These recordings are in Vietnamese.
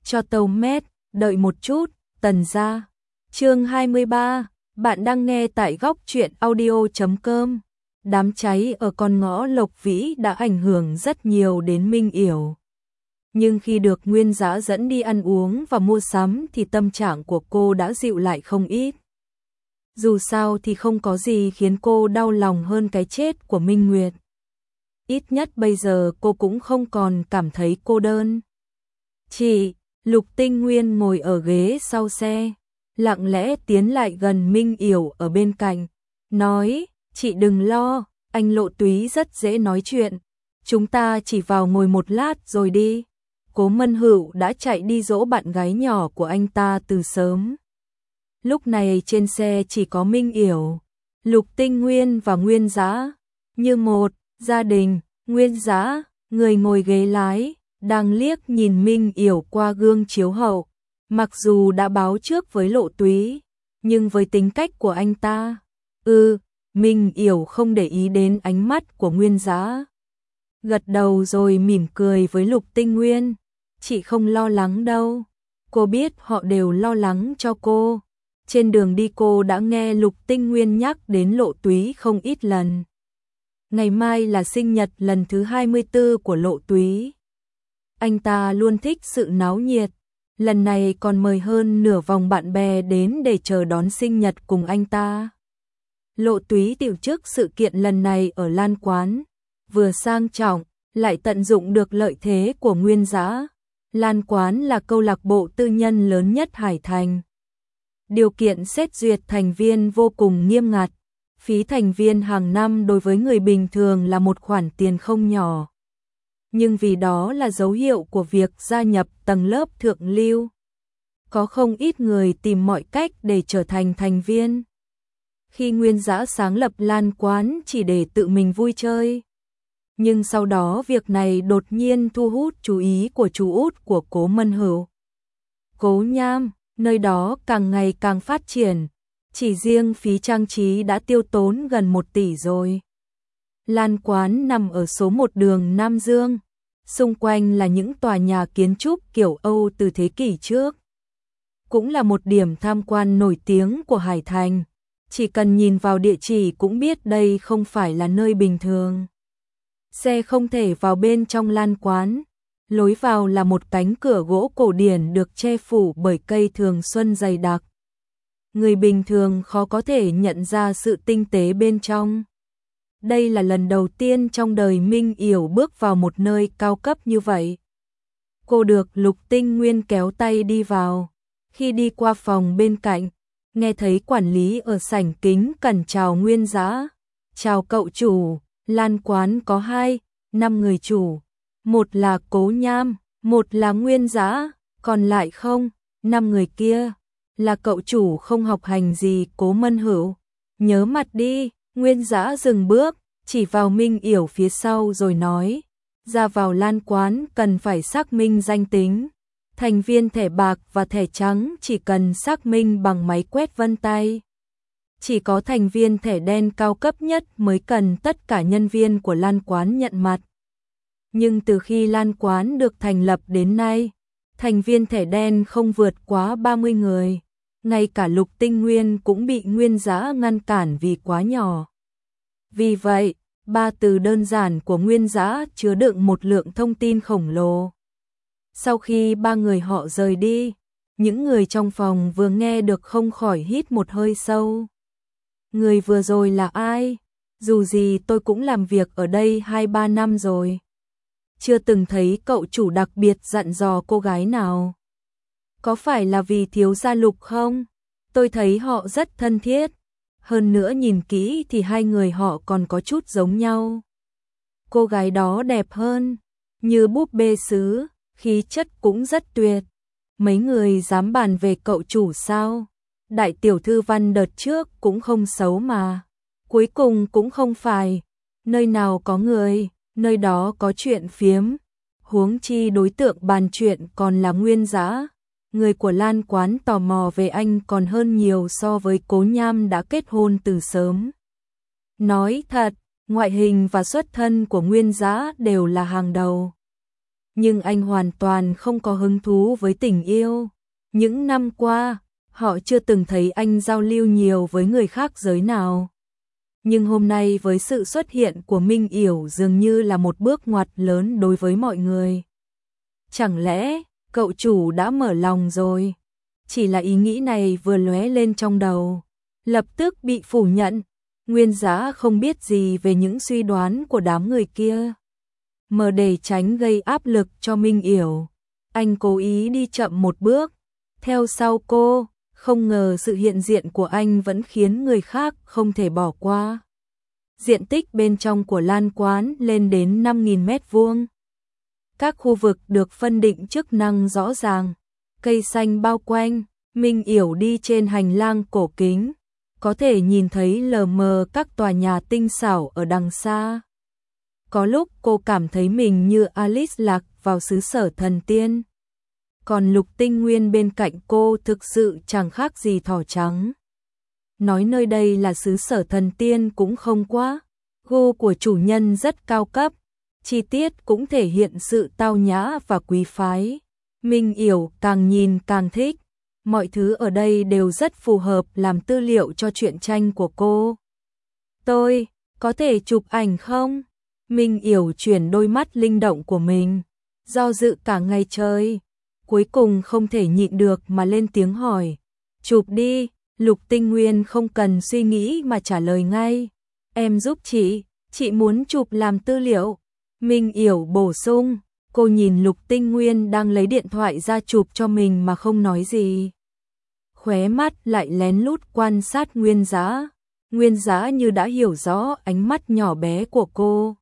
cho tàu mét, đợi một chút, Tần gia. Chương 23, bạn đang nghe tại góc truyện audio.com. Đám cháy ở con ngõ Lộc Vĩ đã ảnh hưởng rất nhiều đến Minh Yểu. Nhưng khi được Nguyên Dã dẫn đi ăn uống và mua sắm thì tâm trạng của cô đã dịu lại không ít. Dù sao thì không có gì khiến cô đau lòng hơn cái chết của Minh Nguyệt. Ít nhất bây giờ cô cũng không còn cảm thấy cô đơn. Chị, Lục Tinh Nguyên ngồi ở ghế sau xe, lặng lẽ tiến lại gần Minh Yểu ở bên cạnh, nói, chị đừng lo, anh Lộ Túy rất dễ nói chuyện, chúng ta chỉ vào ngồi một lát rồi đi. Cố Mân Hữu đã chạy đi dỗ bạn gái nhỏ của anh ta từ sớm. Lúc này trên xe chỉ có Minh Yểu, Lục Tinh Nguyên và Nguyên Dã, như một gia đình. Nguyên Dã, người ngồi ghế lái, đang liếc nhìn Minh Yểu qua gương chiếu hậu. Mặc dù đã báo trước với Lộ Túy, nhưng với tính cách của anh ta, Minh Yểu không để ý đến ánh mắt của Nguyên Dã. Gật đầu rồi mỉm cười với Lục Tinh Nguyên. Chị không lo lắng đâu. Cô biết họ đều lo lắng cho cô. Trên đường đi cô đã nghe Lục Tinh Nguyên nhắc đến Lộ Túy không ít lần. Ngày mai là sinh nhật lần thứ 24 của Lộ Túy. Anh ta luôn thích sự náo nhiệt. Lần này còn mời hơn nửa vòng bạn bè đến để chờ đón sinh nhật cùng anh ta. Lộ Túy tổ chức sự kiện lần này ở Lan Quán, vừa sang trọng, lại tận dụng được lợi thế của Nguyên Dã. Lan Quán là câu lạc bộ tư nhân lớn nhất Hải Thành. Điều kiện xét duyệt thành viên vô cùng nghiêm ngặt. Phí thành viên hàng năm đối với người bình thường là một khoản tiền không nhỏ. Nhưng vì đó là dấu hiệu của việc gia nhập tầng lớp thượng lưu. Có không ít người tìm mọi cách để trở thành thành viên. Khi Nguyên Dã sáng lập Lan Quán chỉ để tự mình vui chơi. Nhưng sau đó việc này đột nhiên thu hút chú ý của chú út của Cố Mân Hữu. Cố Nham, nơi đó càng ngày càng phát triển. Chỉ riêng phí trang trí đã tiêu tốn gần 1 tỷ rồi. Lan Quán nằm ở số 1 đường Nam Dương. Xung quanh là những tòa nhà kiến trúc kiểu Âu từ thế kỷ trước. Cũng là một điểm tham quan nổi tiếng của Hải Thành. Chỉ cần nhìn vào địa chỉ cũng biết đây không phải là nơi bình thường. Xe không thể vào bên trong Lan Quán. Lối vào là một cánh cửa gỗ cổ điển được che phủ bởi cây thường xuân dày đặc. Người bình thường khó có thể nhận ra sự tinh tế bên trong. Đây là lần đầu tiên trong đời Minh Yểu bước vào một nơi cao cấp như vậy. Cô được Lục Tinh Nguyên kéo tay đi vào. Khi đi qua phòng bên cạnh, nghe thấy quản lý ở sảnh kính cẩn chào Nguyên Dã. Chào cậu chủ, Lan Quán có 5 người chủ. Một là Cố Nham, một là Nguyên Dã, còn lại không, 5 người kia. Là cậu chủ không học hành gì Cố Mân Hữu. Nhớ mặt đi. Nguyên Dã dừng bước, chỉ vào Minh Yểu phía sau rồi nói. Ra vào Lan Quán cần phải xác minh danh tính. Thành viên thẻ bạc và thẻ trắng chỉ cần xác minh bằng máy quét vân tay. Chỉ có thành viên thẻ đen cao cấp nhất mới cần tất cả nhân viên của Lan Quán nhận mặt. Nhưng từ khi Lan Quán được thành lập đến nay, thành viên thẻ đen không vượt quá 30 người. Ngay cả Lục Tinh Nguyên cũng bị Nguyên Dã ngăn cản vì quá nhỏ. Vì vậy, 3 từ đơn giản của Nguyên Dã chứa đựng một lượng thông tin khổng lồ. Sau khi 3 người họ rời đi, những người trong phòng vừa nghe được không khỏi hít một hơi sâu. Người vừa rồi là ai? Dù gì tôi cũng làm việc ở đây 2-3 năm rồi. Chưa từng thấy cậu chủ đặc biệt dặn dò cô gái nào. Có phải là vì thiếu gia Lục không? Tôi thấy họ rất thân thiết. Hơn nữa nhìn kỹ thì 2 người họ còn có chút giống nhau. Cô gái đó đẹp hơn, như búp bê sứ, khí chất cũng rất tuyệt. Mấy người dám bàn về cậu chủ sao? Đại tiểu thư Văn đợt trước cũng không xấu mà. Cuối cùng cũng không phải. Nơi nào có người, nơi đó có chuyện phiếm. Huống chi đối tượng bàn chuyện còn là Nguyên Dã. Người của Lan Quán tò mò về anh còn hơn nhiều so với Cố Nham đã kết hôn từ sớm. Nói thật, ngoại hình và xuất thân của Nguyên Dã đều là hàng đầu. nhưng anh hoàn toàn không có hứng thú với tình yêu. Những năm qua, họ chưa từng thấy anh giao lưu nhiều với người khác giới nào. Nhưng hôm nay với sự xuất hiện của Minh Yểu dường như là một bước ngoặt lớn đối với mọi người. Chẳng lẽ, cậu chủ đã mở lòng rồi? Chỉ là ý nghĩ này vừa lóe lên trong đầu, lập tức bị phủ nhận. Nguyên Giá không biết gì về những suy đoán của đám người kia. Mà để tránh gây áp lực cho Minh Yểu, anh cố ý đi chậm một bước, theo sau cô, không ngờ sự hiện diện của anh vẫn khiến người khác không thể bỏ qua. Diện tích bên trong của lan quán lên đến 5.000 mét vuông. Các khu vực được phân định chức năng rõ ràng, cây xanh bao quanh. Minh Yểu đi trên hành lang cổ kính, có thể nhìn thấy lờ mờ các tòa nhà tinh xảo ở đằng xa. Có lúc cô cảm thấy mình như Alice lạc vào xứ sở thần tiên. Còn Lục Tinh Nguyên bên cạnh cô thực sự chẳng khác gì thỏ trắng. Nói nơi đây là xứ sở thần tiên cũng không quá. Gu của chủ nhân rất cao cấp, chi tiết cũng thể hiện sự tao nhã và quý phái. Minh Yểu càng nhìn càng thích. Mọi thứ ở đây đều rất phù hợp làm tư liệu cho truyện tranh của cô. Tôi, có thể chụp ảnh không? Minh Yểu chuyển đôi mắt linh động của mình, do dự cả ngày trời. Cuối cùng không thể nhịn được mà lên tiếng hỏi. Chụp đi, Lục Tinh Nguyên không cần suy nghĩ mà trả lời ngay. Em giúp chị muốn chụp làm tư liệu. Minh Yểu bổ sung. Cô nhìn Lục Tinh Nguyên đang lấy điện thoại ra chụp cho mình mà không nói gì. Khóe mắt lại lén lút quan sát Nguyên Giá. Nguyên Giá như đã hiểu rõ ánh mắt nhỏ bé của cô.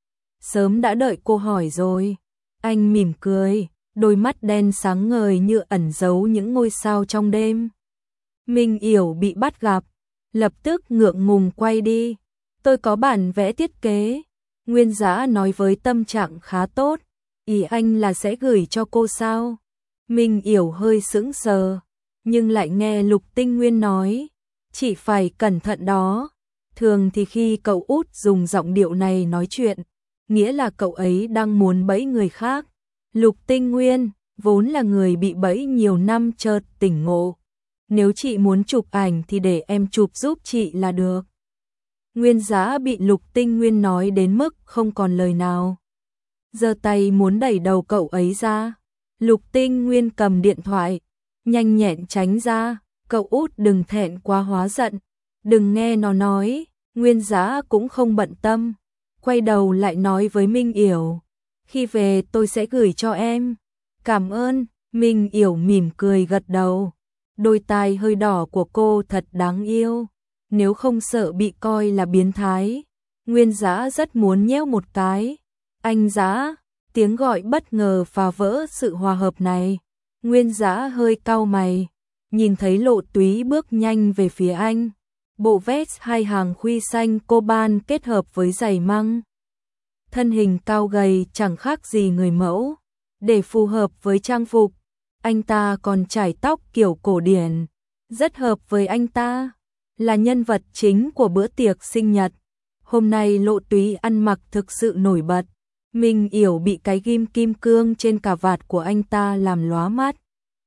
Sớm đã đợi cô hỏi rồi. Anh mỉm cười, đôi mắt đen sáng ngời như ẩn giấu những ngôi sao trong đêm. Minh Yểu bị bắt gặp, lập tức ngượng ngùng quay đi. Tôi có bản vẽ thiết kế. Nguyên Giá nói với tâm trạng khá tốt. Ý anh là sẽ gửi cho cô sao? Minh Yểu hơi sững sờ, nhưng lại nghe Lục Tinh Nguyên nói, chị phải cẩn thận đó. Thường thì khi cậu út dùng giọng điệu này nói chuyện, nghĩa là cậu ấy đang muốn bẫy người khác. Lục Tinh Nguyên, vốn là người bị bẫy nhiều năm chợt tỉnh ngộ. Nếu chị muốn chụp ảnh thì để em chụp giúp chị là được. Nguyên Giá bị Lục Tinh Nguyên nói đến mức không còn lời nào. Giơ tay muốn đẩy đầu cậu ấy ra. Lục Tinh Nguyên cầm điện thoại, nhanh nhẹn tránh ra. Cậu út đừng thẹn quá hóa giận, đừng nghe nó nói. Nguyên Giá cũng không bận tâm, quay đầu lại nói với Minh Yểu, khi về tôi sẽ gửi cho em. Cảm ơn. Minh Yểu mỉm cười gật đầu. Đôi tai hơi đỏ của cô thật đáng yêu, nếu không sợ bị coi là biến thái. Nguyên Giá rất muốn nhéo một cái. Anh Giá, tiếng gọi bất ngờ phá vỡ sự hòa hợp này. Nguyên Giá hơi cau mày, nhìn thấy Lộ Túy bước nhanh về phía anh. Bộ vest hai hàng khuy xanh coban kết hợp với giày măng. Thân hình cao gầy chẳng khác gì người mẫu. Để phù hợp với trang phục, anh ta còn chải tóc kiểu cổ điển, rất hợp với anh ta. Là nhân vật chính của bữa tiệc sinh nhật. Hôm nay Lộ Túy ăn mặc thực sự nổi bật. Minh Yểu bị cái ghim kim cương trên cà vạt của anh ta làm lóa mắt.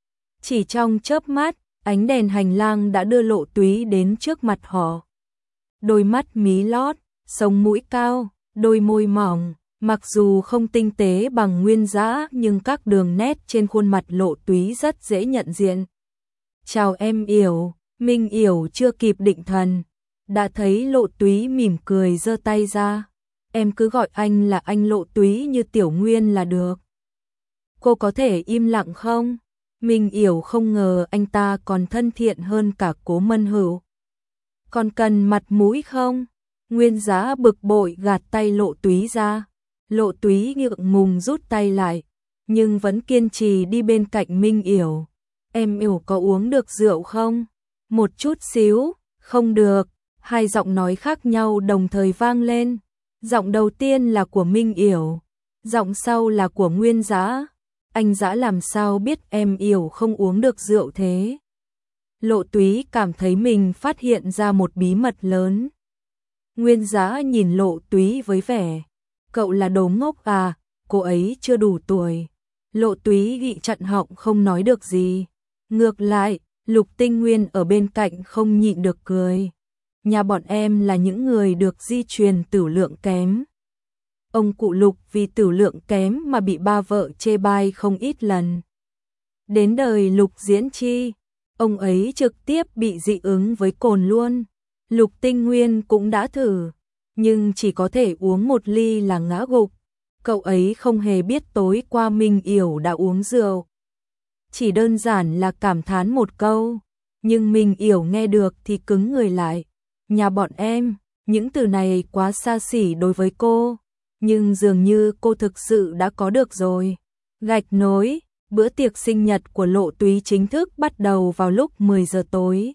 Chỉ trong chớp mắt, ánh đèn hành lang đã đưa Lộ Túy đến trước mặt họ. Đôi mắt mí lót, sống mũi cao, đôi môi mỏng, mặc dù không tinh tế bằng Nguyên Giá nhưng các đường nét trên khuôn mặt Lộ Túy rất dễ nhận diện. Chào em Yểu. Minh Yểu chưa kịp định thần, đã thấy Lộ Túy mỉm cười giơ tay ra. Em cứ gọi anh là anh Lộ Túy như Tiểu Nguyên là được. Cô có thể im lặng không? Minh Yểu không ngờ anh ta còn thân thiện hơn cả Cố Mân Hữu. Còn cần mặt mũi không? Nguyên Giá bực bội gạt tay Lộ Túy ra. Lộ Túy ngượng ngùng rút tay lại, nhưng vẫn kiên trì đi bên cạnh Minh Yểu. Em Yểu có uống được rượu không? Một chút xíu. Không được. Hai giọng nói khác nhau đồng thời vang lên. Giọng đầu tiên là của Minh Yểu, giọng sau là của Nguyên Giá. Anh Giá làm sao biết em Yểu không uống được rượu thế? Lộ Túy cảm thấy mình phát hiện ra một bí mật lớn. Nguyên Giá nhìn Lộ Túy với vẻ, cậu là đồ ngốc à? cô ấy chưa đủ tuổi. Lộ Túy bị chặn họng không nói được gì. Ngược lại, Lục Tinh Nguyên ở bên cạnh không nhịn được cười. Nhà bọn em là những người được di truyền tửu lượng kém. Ông cụ Lục vì tửu lượng kém mà bị ba vợ chê bai không ít lần. Đến đời Lục Diễn Chi, ông ấy trực tiếp bị dị ứng với cồn luôn. Lục Tinh Nguyên cũng đã thử, nhưng chỉ có thể uống một ly là ngã gục. Cậu ấy không hề biết tối qua Minh Yểu đã uống rượu. Chỉ đơn giản là cảm thán một câu, nhưng Minh Yểu nghe được thì cứng người lại. Nhà bọn em, những từ này quá xa xỉ đối với cô, nhưng dường như cô thực sự đã có được rồi. Gạch nối, bữa tiệc sinh nhật của Lộ Túy chính thức bắt đầu vào lúc 10 giờ tối.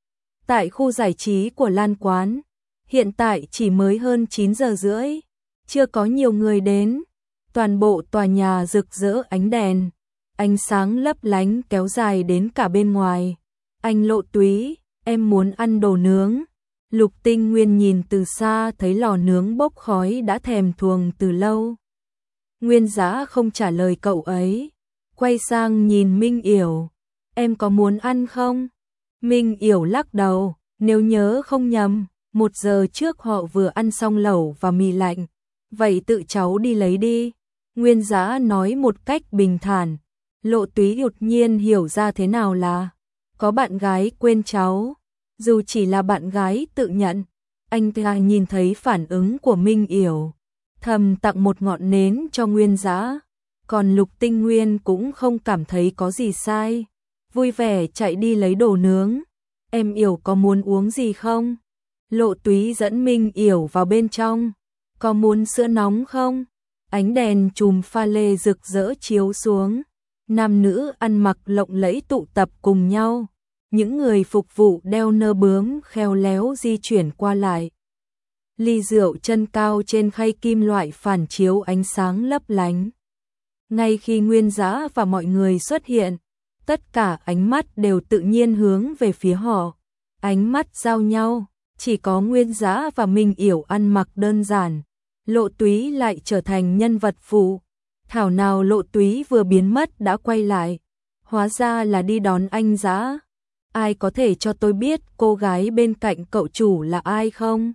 Tại khu giải trí của Lan Quán, hiện tại chỉ mới hơn 9 giờ rưỡi, chưa có nhiều người đến. Toàn bộ tòa nhà rực rỡ ánh đèn, ánh sáng lấp lánh kéo dài đến cả bên ngoài. Anh Lộ Túy, em muốn ăn đồ nướng. Lục Tinh Nguyên nhìn từ xa thấy lò nướng bốc khói đã thèm thuồng từ lâu. Nguyên Dã không trả lời cậu ấy, quay sang nhìn Minh Yểu, em có muốn ăn không? Minh Yểu lắc đầu, nếu nhớ không nhầm, 1 giờ trước họ vừa ăn xong lẩu và mì lạnh, vậy tự cháu đi lấy đi. Nguyên Dã nói một cách bình thản. Lộ Túy đột nhiên hiểu ra thế nào là có bạn gái quên cháu, dù chỉ là bạn gái tự nhận. Anh ta nhìn thấy phản ứng của Minh Yểu, thầm tặng một ngọn nến cho Nguyên Dã. Còn Lục Tinh Nguyên cũng không cảm thấy có gì sai, vui vẻ chạy đi lấy đồ nướng. Em Yểu có muốn uống gì không? Lộ Túy dẫn Minh Yểu vào bên trong. Có muốn sữa nóng không? Ánh đèn chùm pha lê rực rỡ chiếu xuống. Nam nữ ăn mặc lộng lẫy tụ tập cùng nhau. Những người phục vụ đeo nơ bướm khéo léo di chuyển qua lại. Ly rượu chân cao trên khay kim loại phản chiếu ánh sáng lấp lánh. Ngay khi Nguyên Dã và mọi người xuất hiện, tất cả ánh mắt đều tự nhiên hướng về phía họ. Ánh mắt giao nhau, chỉ có Nguyên Dã và Minh Yểu ăn mặc đơn giản. Lộ Túy lại trở thành nhân vật phụ. Thảo nào Lộ Túy vừa biến mất đã quay lại, hóa ra là đi đón anh Dã. Ai có thể cho tôi biết cô gái bên cạnh cậu chủ là ai không?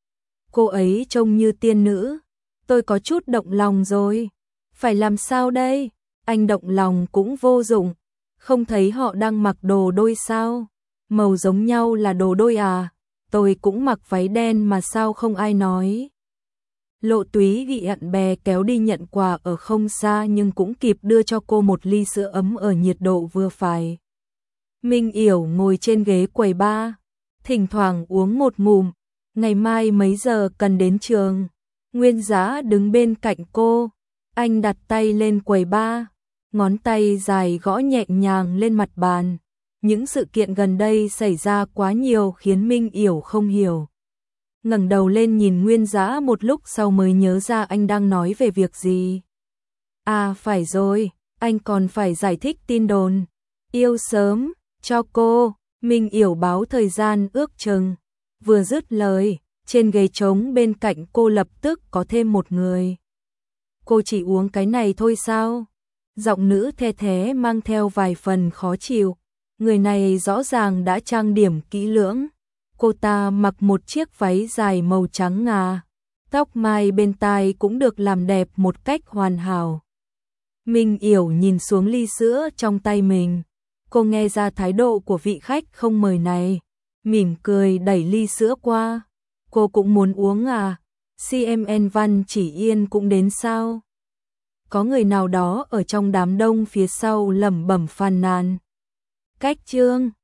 Cô ấy trông như tiên nữ, tôi có chút động lòng rồi. Phải làm sao đây? Anh động lòng cũng vô dụng, không thấy họ đang mặc đồ đôi sao? Màu giống nhau là đồ đôi à? Tôi cũng mặc váy đen mà sao không ai nói? Lộ Túy bị bạn bè kéo đi nhận quà ở không xa nhưng cũng kịp đưa cho cô một ly sữa ấm ở nhiệt độ vừa phải. Minh Yểu ngồi trên ghế quầy bar, thỉnh thoảng uống một ngụm. Ngày mai mấy giờ cần đến trường? Nguyên Dã đứng bên cạnh cô, anh đặt tay lên quầy bar, ngón tay dài gõ nhẹ nhàng lên mặt bàn. Những sự kiện gần đây xảy ra quá nhiều khiến Minh Yểu không hiểu. Ngẩng đầu lên nhìn Nguyên Dã một lúc sau mới nhớ ra anh đang nói về việc gì. À phải rồi, anh còn phải giải thích tin đồn yêu sớm cho cô. Minh Yểu báo thời gian ước chừng. Vừa dứt lời, trên ghế trống bên cạnh cô lập tức có thêm một người. Cô chỉ uống cái này thôi sao? Giọng nữ the thé mang theo vài phần khó chịu. Người này rõ ràng đã trang điểm kỹ lưỡng. Cô ta mặc một chiếc váy dài màu trắng ngà, tóc mai bên tai cũng được làm đẹp một cách hoàn hảo. Minh Yểu nhìn xuống ly sữa trong tay mình. Cô nghe ra thái độ của vị khách không mời này, mỉm cười đẩy ly sữa qua. Cô cũng muốn uống à? CMN Văn Chỉ Yên cũng đến sao? Có người nào đó ở trong đám đông phía sau lẩm bẩm phàn nàn. Cách chương